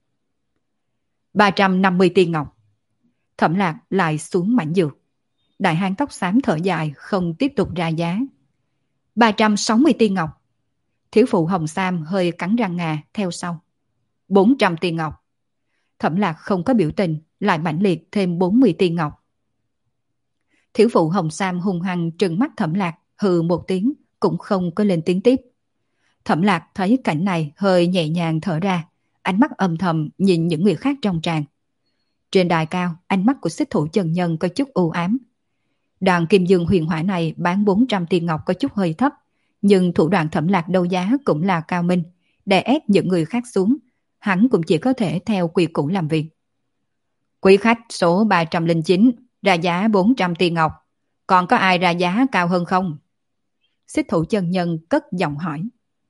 350 tiên ngọc. Thẩm Lạc lại xuống mảnh dược. Đại hán tóc xám thở dài không tiếp tục ra giá. 360 tiên ngọc. Thiếu phụ hồng sam hơi cắn răng ngà theo sau. 400 tiên ngọc. Thẩm Lạc không có biểu tình, lại mãnh liệt thêm 40 tiên ngọc. Thiếu phụ hồng sam hung hăng trừng mắt Thẩm Lạc, hừ một tiếng, cũng không có lên tiếng tiếp. Thẩm Lạc thấy cảnh này hơi nhẹ nhàng thở ra, ánh mắt âm thầm nhìn những người khác trong tràng. Trên đài cao, ánh mắt của xích thủ chân nhân có chút u ám. Đoàn kim dương huyền hỏa này bán 400 tiền ngọc có chút hơi thấp, nhưng thủ đoạn Thẩm Lạc đấu giá cũng là cao minh, đè ép những người khác xuống, hắn cũng chỉ có thể theo quy củ làm việc. Quý khách số 309 ra giá 400 tiền ngọc, còn có ai ra giá cao hơn không? Xích thủ chân nhân cất giọng hỏi.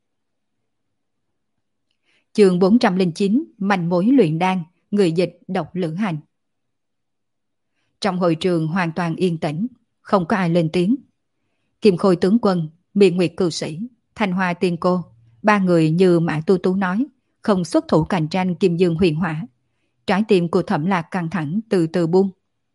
Chương 409, manh mối luyện đan, người dịch Độc Lữ Hành. Trong hội trường hoàn toàn yên tĩnh, không có ai lên tiếng. Kim Khôi tướng quân, Miên Nguyệt cư sĩ, Thanh Hoa tiên cô, ba người như Mã Tu Tú nói, không xuất thủ cạnh tranh kim dương huyền hỏa. Trái tim của Thẩm Lạc căng thẳng từ từ buông.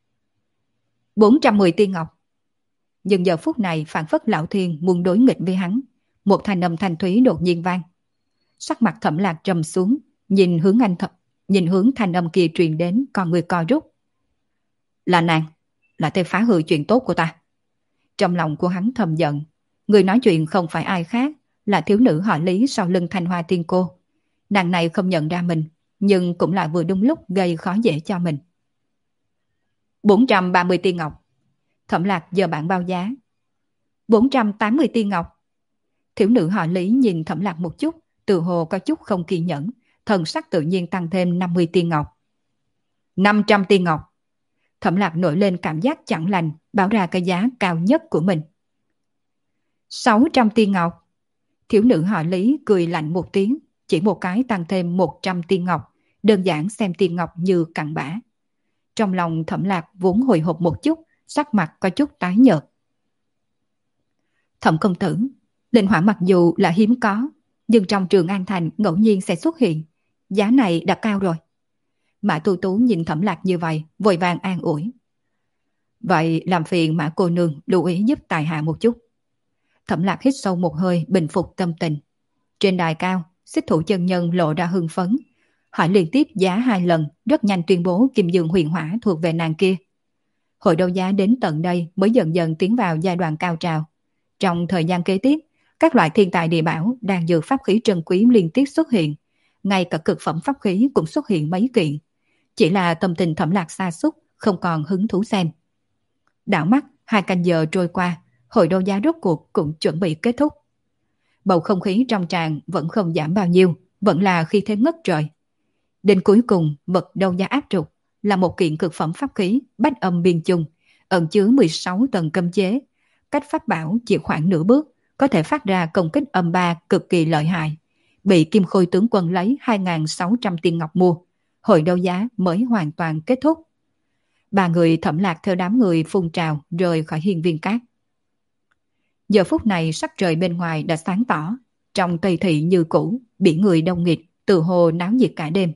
410 tiên ngọc. Nhưng giờ phút này phản phất lão thiên muốn đối nghịch với hắn. Một thanh âm thanh thúy đột nhiên vang. Sắc mặt Thẩm Lạc trầm xuống, nhìn hướng thanh âm kia truyền đến, con người co rút. Là nàng, là tên phá hư chuyện tốt của ta. Trong lòng của hắn thầm giận, người nói chuyện không phải ai khác, là thiếu nữ họ Lý sau lưng Thanh Hoa tiên cô. Nàng này không nhận ra mình, nhưng cũng là vừa đúng lúc gây khó dễ cho mình. 430 tiên ngọc. Thẩm Lạc giờ bản bao giá. 480 tiên ngọc. Thiếu nữ họ Lý nhìn Thẩm Lạc một chút, tự hồ có chút không kiên nhẫn, thần sắc tự nhiên tăng thêm 50 tiên ngọc. 500 tiên ngọc. Thẩm Lạc nổi lên cảm giác chẳng lành, báo ra cái giá cao nhất của mình. 600 tiên ngọc. Thiếu nữ họ Lý cười lạnh một tiếng, chỉ một cái tăng thêm 100 tiên ngọc, đơn giản xem tiên ngọc như cặn bã. Trong lòng Thẩm Lạc vốn hồi hộp một chút, sắc mặt có chút tái nhợt. Thẩm công tử, linh hỏa mặc dù là hiếm có, nhưng trong Trường An Thành ngẫu nhiên sẽ xuất hiện. Giá này đã cao rồi. Mã Tu Tú nhìn Thẩm Lạc như vậy, vội vàng an ủi. Vậy làm phiền Mã cô nương lưu ý giúp tài hạ một chút. Thẩm Lạc hít sâu một hơi, bình phục tâm tình. Trên đài cao, xích thủ chân nhân lộ ra hưng phấn, hỏi liên tiếp giá 2 lần, rất nhanh tuyên bố kim dương huyền hỏa thuộc về nàng kia. Hội đấu giá đến tận đây mới dần dần tiến vào giai đoạn cao trào. Trong thời gian kế tiếp, các loại thiên tài địa bảo, đan dược pháp khí trân quý liên tiếp xuất hiện, ngay cả cực phẩm pháp khí cũng xuất hiện mấy kiện. Chỉ là tâm tình Thẩm Lạc sa sút, không còn hứng thú xem. Đảo mắt 2 canh giờ trôi qua, hội đấu giá rốt cuộc cũng chuẩn bị kết thúc. Bầu không khí trong tràng vẫn không giảm bao nhiêu, vẫn là khi thế ngất trời. Đến cuối cùng, vật đấu giá áp trục là một kiện cực phẩm pháp khí bách âm biên chung, ẩn chứa 16 tầng cấm chế. Cách pháp bảo chỉ khoảng nửa bước, có thể phát ra công kích âm ba cực kỳ lợi hại. Bị Kim Khôi tướng quân lấy 2.600 tiền ngọc mua, hội đấu giá mới hoàn toàn kết thúc. Ba người Thẩm Lạc theo đám người phun trào rời khỏi hiên viên cát. Giờ phút này sắc trời bên ngoài đã sáng tỏ, trong Tây thị như cũ, biển người đông nghịt, từ hồ náo nhiệt cả đêm.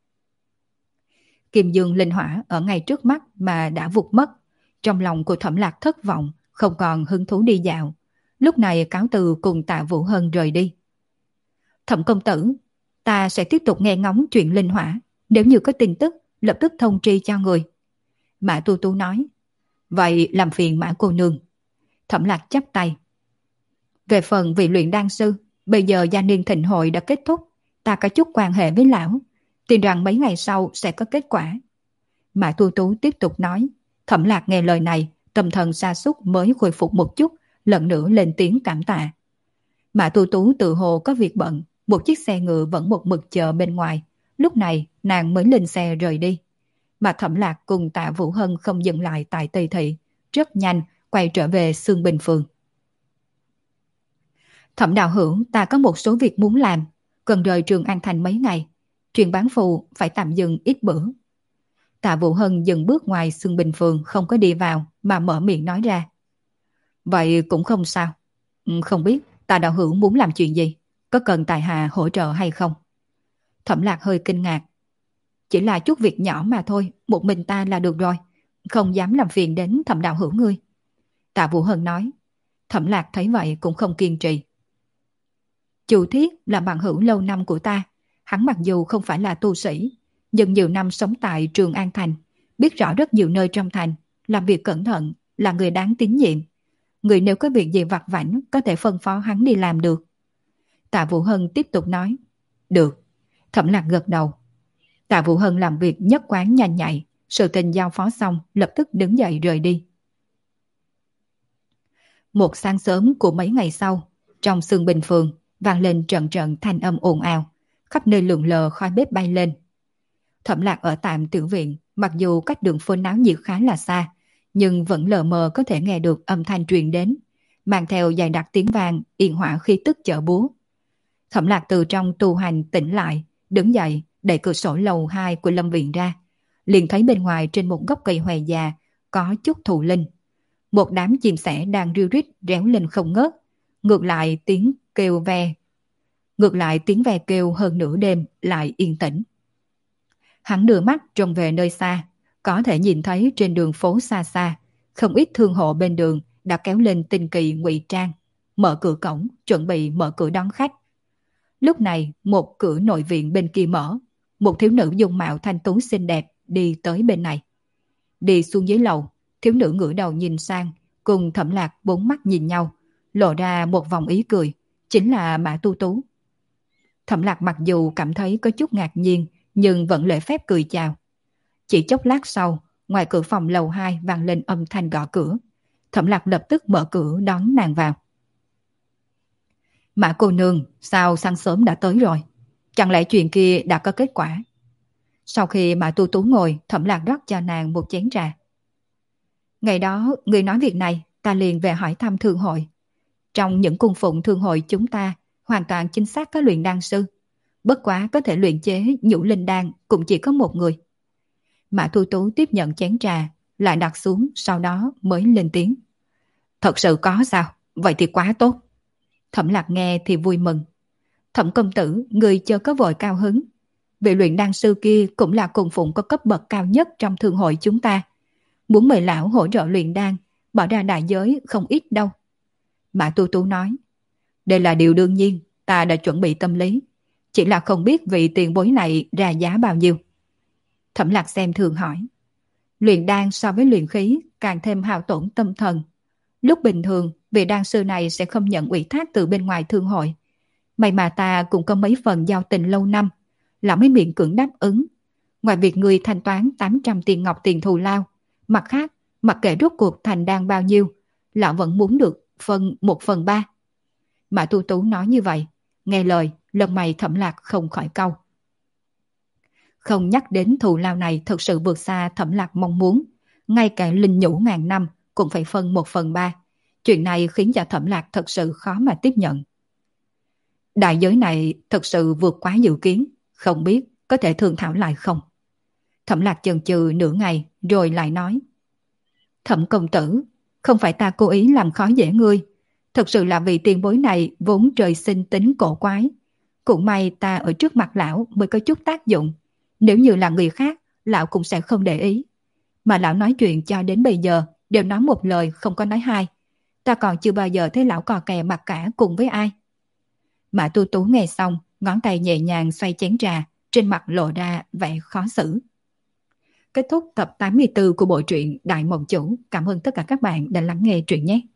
Kim dương linh hỏa ở ngay trước mắt mà đã vụt mất, trong lòng của Thẩm Lạc thất vọng, không còn hứng thú đi dạo. Lúc này cáo từ cùng Tạ Vũ Hân rời đi. Thẩm công tử, ta sẽ tiếp tục nghe ngóng chuyện linh hỏa, nếu như có tin tức, lập tức thông tri cho người. Mã Tu Tu nói. Vậy làm phiền Mã cô nương. Thẩm Lạc chắp tay. Về phần vị luyện đan sư, bây giờ gia niên thịnh hội đã kết thúc, ta có chút quan hệ với lão, tin rằng mấy ngày sau sẽ có kết quả. Mã Tu Tu tiếp tục nói. Thẩm Lạc nghe lời này, tâm thần sa sút mới khôi phục một chút, lần nữa lên tiếng cảm tạ. Mã Tu Tú tự hồ có việc bận, một chiếc xe ngựa vẫn một mực chờ bên ngoài, lúc này nàng mới lên xe rời đi. Mà Thẩm Lạc cùng Tạ Vũ Hân không dừng lại tại Tây Thị, rất nhanh quay trở về Xương Bình Phường. Thẩm đạo hữu, ta có một số việc muốn làm, cần rời Trường An Thành mấy ngày, chuyện bán phù phải tạm dừng ít bữa. Tạ Vũ Hân dừng bước ngoài Xương Bình Phường, không có đi vào mà mở miệng nói ra. Vậy cũng không sao. Không biết Tạ đạo hữu muốn làm chuyện gì, có cần tài hạ hỗ trợ hay không? Thẩm Lạc hơi kinh ngạc. Chỉ là chút việc nhỏ mà thôi, một mình ta là được rồi, không dám làm phiền đến Thẩm đạo hữu ngươi. Tạ Vũ Hân nói. Thẩm Lạc thấy vậy cũng không kiên trì. Chu Thiết là bạn hữu lâu năm của ta, hắn mặc dù không phải là tu sĩ, nhưng nhiều năm sống tại Trường An Thành, biết rõ rất nhiều nơi trong thành, làm việc cẩn thận, là người đáng tín nhiệm. Người nếu có việc gì vặt vãnh có thể phân phó hắn đi làm được. Tạ Vũ Hân tiếp tục nói. Được. Thẩm Lạc gật đầu. Tạ Vũ Hân làm việc nhất quán nhanh nhạy, Sự tình giao phó xong, lập tức đứng dậy rời đi. Một sáng sớm của mấy ngày sau, trong Xương Bình Phường vang lên trận trận thanh âm ồn ào, khắp nơi lượn lờ khói bếp bay lên. Thẩm Lạc ở tạm tiểu viện, mặc dù cách đường phố náo nhiệt khá là xa, nhưng vẫn lờ mờ có thể nghe được âm thanh truyền đến, mang theo dày đặc tiếng vang, yên hỏa khí tức chợ búa. Thẩm Lạc từ trong tu hành tỉnh lại, đứng dậy, đẩy cửa sổ lầu 2 của lâm viện ra, liền thấy bên ngoài trên một gốc cây hòe già có chút thụ linh. Một đám chim sẻ đang ríu rít réo lên không ngớt, ngược lại tiếng ve kêu hơn nửa đêm lại yên tĩnh. Hắn đưa mắt trông về nơi xa, có thể nhìn thấy trên đường phố xa xa, không ít thương hộ bên đường đã kéo lên tinh kỳ ngụy trang, mở cửa cổng, chuẩn bị mở cửa đón khách. Lúc này, một cửa nội viện bên kia mở, một thiếu nữ dung mạo thanh tú xinh đẹp đi tới bên này. Đi xuống dưới lầu, thiếu nữ ngửa đầu nhìn sang, cùng Thẩm Lạc bốn mắt nhìn nhau, lộ ra một vòng ý cười, chính là Mã Tu Tú. Thẩm Lạc mặc dù cảm thấy có chút ngạc nhiên, nhưng vẫn lễ phép cười chào. Chỉ chốc lát sau, ngoài cửa phòng lầu 2 vang lên âm thanh gõ cửa. Thẩm Lạc lập tức mở cửa đón nàng vào. Mã cô nương, sao sáng sớm đã tới rồi? Chẳng lẽ chuyện kia đã có kết quả? Sau khi Mã Tu Tú ngồi, Thẩm Lạc rót cho nàng một chén trà. Ngày đó, người nói việc này, ta liền về hỏi thăm thương hội. Trong những cung phụng thương hội chúng ta, hoàn toàn chính xác có luyện đan sư. Bất quá có thể luyện chế nhũ linh đan cũng chỉ có một người. Mã Tu Tú tiếp nhận chén trà, lại đặt xuống, sau đó mới lên tiếng. Thật sự có sao? Vậy thì quá tốt. Thẩm Lạc nghe thì vui mừng. Thẩm công tử, người chớ có vội cao hứng. Vị luyện đan sư kia cũng là cung phụng có cấp bậc cao nhất trong thương hội chúng ta. Muốn mời lão hỗ trợ luyện đan, bỏ ra đại giới không ít đâu. Mã Tu Tú nói. Đây là điều đương nhiên, ta đã chuẩn bị tâm lý. Chỉ là không biết vị tiền bối này ra giá bao nhiêu. Thẩm Lạc xem thường hỏi. Luyện đan so với luyện khí càng thêm hao tổn tâm thần. Lúc bình thường, vị đan sư này sẽ không nhận ủy thác từ bên ngoài thương hội. May mà ta cũng có mấy phần giao tình lâu năm, lão mới miễn cưỡng đáp ứng. Ngoài việc người thanh toán 800 tiền ngọc tiền thù lao, mặt khác, mặc kệ rốt cuộc thành đan bao nhiêu, lão vẫn muốn được phân 1/3. Mã Tu Tú nói như vậy, nghe lời, lông mày Thẩm Lạc không khỏi cau. Không nhắc đến thù lao này thật sự vượt xa Thẩm Lạc mong muốn, ngay cả linh nhũ ngàn năm cũng phải phân 1/3. Chuyện này khiến cho Thẩm Lạc thật sự khó mà tiếp nhận. Đại giới này thật sự vượt quá dự kiến, không biết có thể thương thảo lại không? Thẩm Lạc chần chừ nửa ngày rồi lại nói. Thẩm công tử, không phải ta cố ý làm khó dễ ngươi. Thật sự là vì tiền bối này vốn trời sinh tính cổ quái. Cũng may ta ở trước mặt lão mới có chút tác dụng. Nếu như là người khác, lão cũng sẽ không để ý. Mà lão nói chuyện cho đến bây giờ đều nói một lời không có nói hai. Ta còn chưa bao giờ thấy lão cò kè mặt cả cùng với ai. Mã Tu Tú nghe xong, ngón tay nhẹ nhàng xoay chén trà, trên mặt lộ ra vẻ khó xử. Kết thúc tập 84 của bộ truyện Đại Mộng Chủ. Cảm ơn tất cả các bạn đã lắng nghe truyện nhé.